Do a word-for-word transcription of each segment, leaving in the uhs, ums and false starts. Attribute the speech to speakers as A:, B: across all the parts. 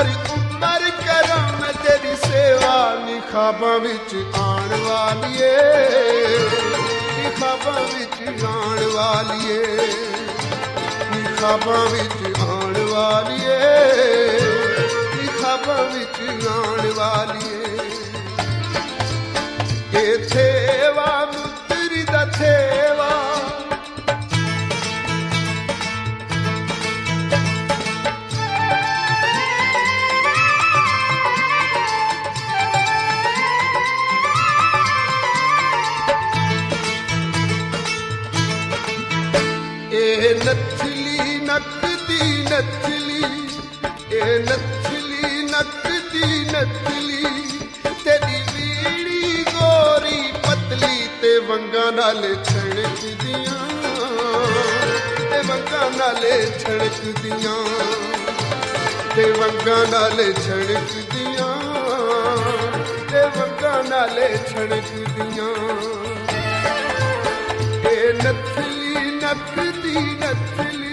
A: सारी उम्र करा मैं तेरी सेवा नी ख्वाबां विच आण वालिए नी ख्वाबां विच आण वालिए नी ख्वाबां विच आण वालिए नी ख्वाबां विच आण वालिए ए थेवा मुतरी दा थेवा नथली नकदी नथली ए नथली नकदी नथली तेरी वीड़ी गोरी पतली ते वंगा नाल छणकदियां ते वंगा नाल छणकदियां ते वंगा नाल छणकदियां ते वंगा नाल छणकदियां ए नथली नकदी नथली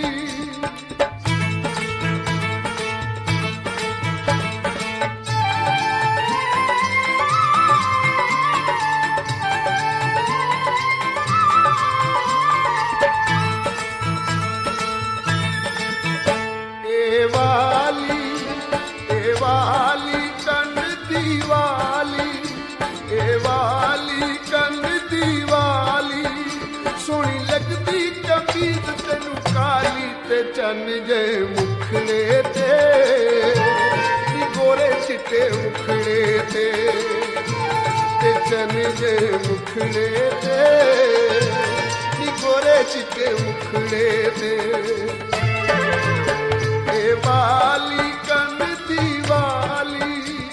A: ए वाली ए वाली कन दीवाली ए वाली कन दीवाली सोनी लगदी कमीज तेनू काली ते चन जे मुखड़े ते नी गोरे चिट्टे मुखड़े ते ते चन जे मुखड़े ते नी गोरे चिट्टे मुखड़े ते ए वाली कन दीवाली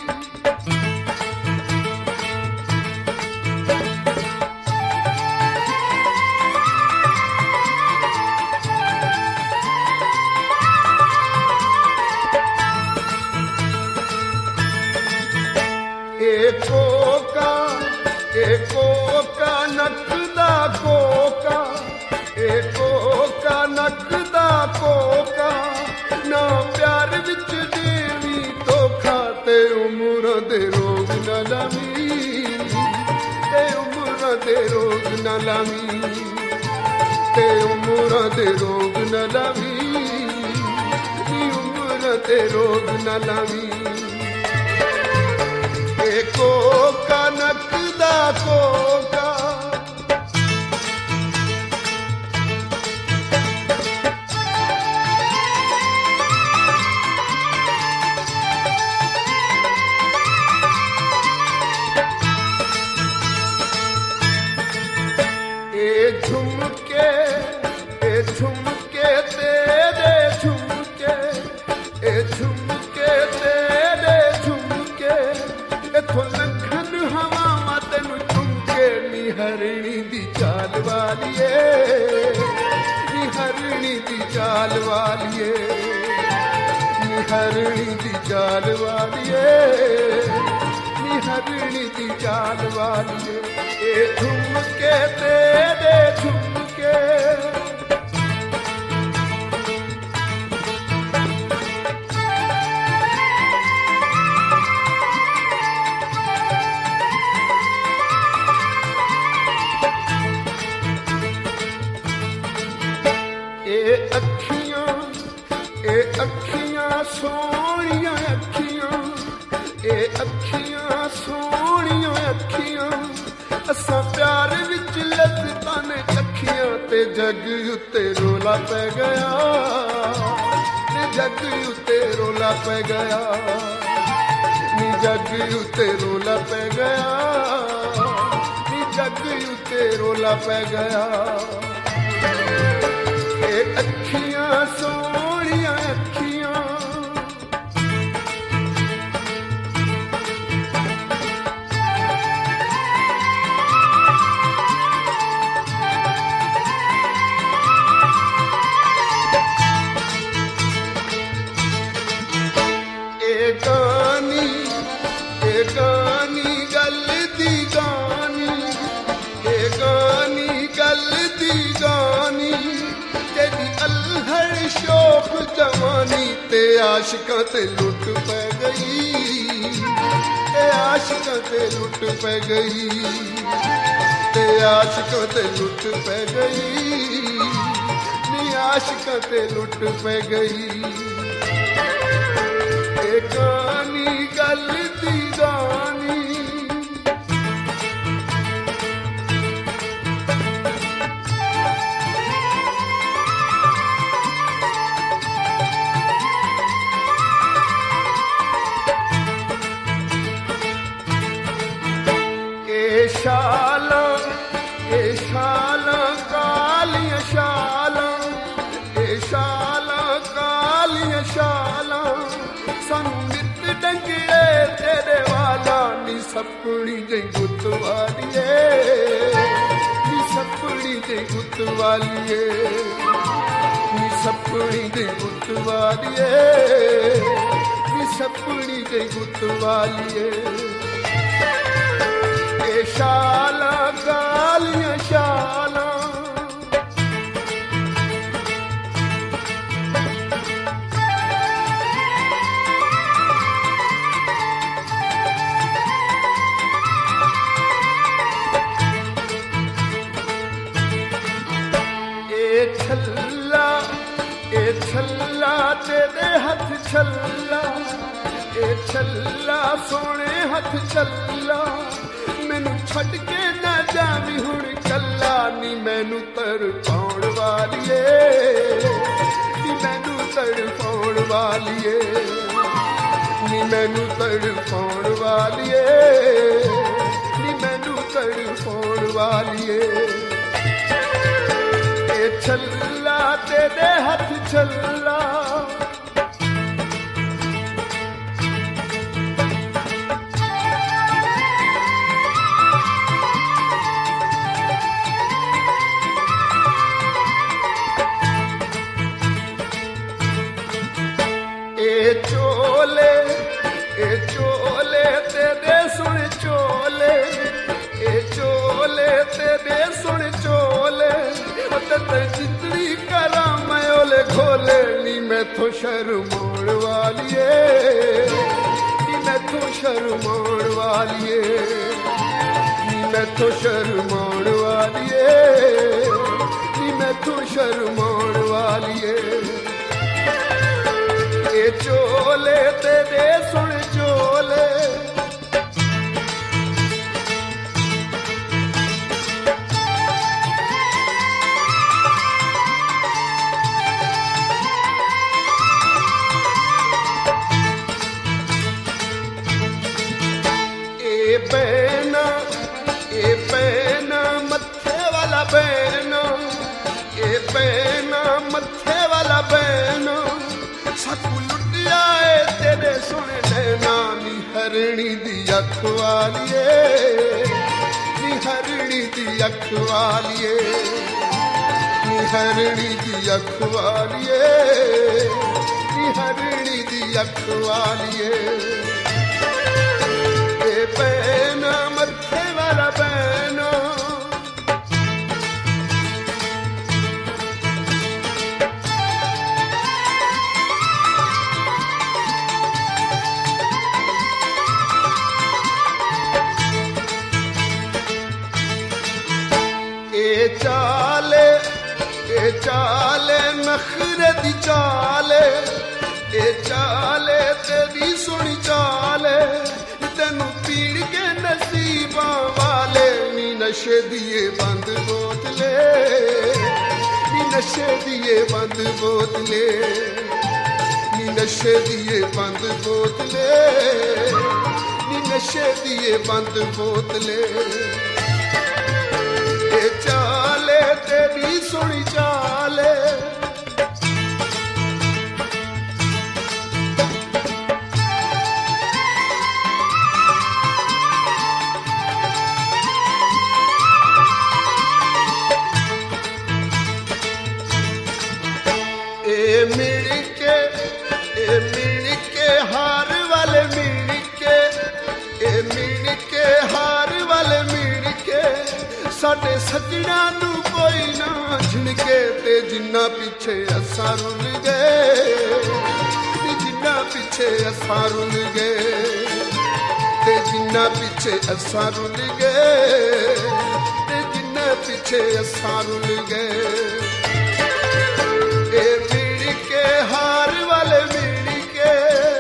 A: कोका ए कोका नकदा कोका ए कोका नकदा कोका ना प्यार विच देवी धोखा ते उम्र दे रोग न लावी ते उम्र दे रोग न लावी ते उम्र दे रोग न लावी उम्र दे रोग न लावी कोका नकदा कोका ए झुमके ए झुमके तेरे झुमके ए झुमके तेरे झुमके लखन हवा तेन झुमके निहरणी दी चाल वालिए निहरणी दी चाल वालिए निहरणी दी चाल वालिए निहरणी दी चाल वालिए ए झुमके तेरे झुमके अखियां ए अखियां सोहणियां अखियां ए अखियां सोहणियां अखियां असां प्यार विच लज़्ज़तां ने चखियां ते जग उत्ते रोला पै गया ते जग उत्ते रोला पै गया नी जग उत्ते रोला पै गया नी जग उत्ते रोला पै गया अखियां सोहणियां अखियां ए गानी ए गानी गल दी गानी ए गानी गल दी गानी तेरी अल्हड़ शोक जवानी ते आशिकां ते लुट पै गई, ते आशिकां ते लुट पै गई, ते आशिकां ते लुट पै गई, नी आशिकां ते लुट पै गई। ए गानी गल दी गानी शाला ए शाला कालियां शाला, ए शाला कालियां शाला, सानू नित डंगड़े तेरे वाला, नी सपनी जे गुत वालिए, नी सपनी जे गुत वालिए, नी सपनी जे गुत वालिए, नी सपनी जे गुत वालिए। ए शाला कालियां शाला, ए छल्ला ए छल्ला तेरे हथ छल्ला, ए छल्ला सोने हथ छल्ला, मैनू छड़ के ना जावी हुण कल्ला, नी मैनू तड़पाउण वालिए, नी मैनू तड़पाउण वालिए, नी मैनू तड़पाउण वालिए, नी मैनू तड़पाउण वालिए। ए छल्ला तेरे हथ छल्ला, चोले ए चोले तेरे सुन चोले, ए चोले तेरे सुन चोले, ते जितनी करा मैं ओले खोले, नी मैथों शर्माउण वालिए, नी मैथों शर्माउण वालिए, नी मैथों शर्माउण वालिए, नी मैथों शर्माउण वालिए। ए चोले तेरे सुन चोले, ए बैना ए बैना मत्थे वाला बैना, ए बैना मत्थे वाला बैना, सकू लुटिया ए तेरे सोने नैना, नी हरणी दी अख वालिए, नी हरणी दी अख वालिए, नी हरणी दी अख वालिए, नी हरणी दी अख वालिए। ए बैना मत्थे वाला बैना, चाले ए चाले नखरे दी चाले, ए चाले तेरी सुनी चाले, तेनू पीड़ के नसीबा वाले, नी नशे दिए बंद बोतले, नी नशे दिए बंद बोतले, नी नशे दिए बंद बोतले, नी नशे दिए बंद बोतले। ए चाले तेरी सुनी चाले, ए मिलके ए मिलके हार वाले मिलके, ए मिलके हार वाले मिलके, साडे सजना नू कोई ना झिड़के, ते जिन्ना पीछे असां रुल गए, पिछे असां रुल गए ते जिन्ना पिछे असां रुल गए ते जिन्ना पिछे असां रुल गए ए मिल के हार वाले मिल के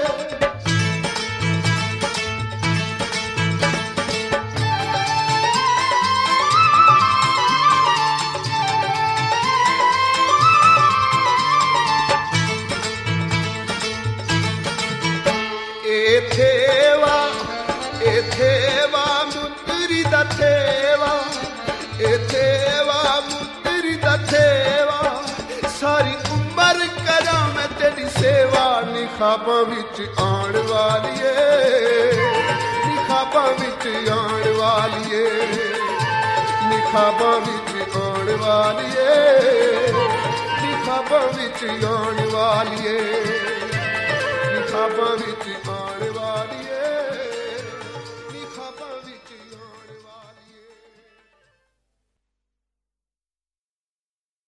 A: थेवा ए थेवा मुतरी दा थेवा ए थेवा मुतरी दा थेवा सारी उम्र करा मैं तेरी सेवा निखाबां विच आण वालिए निखाबां विच आण वालिए निखाबां विच आण वालिए निखाबां विच आण वालिए निखाबां विच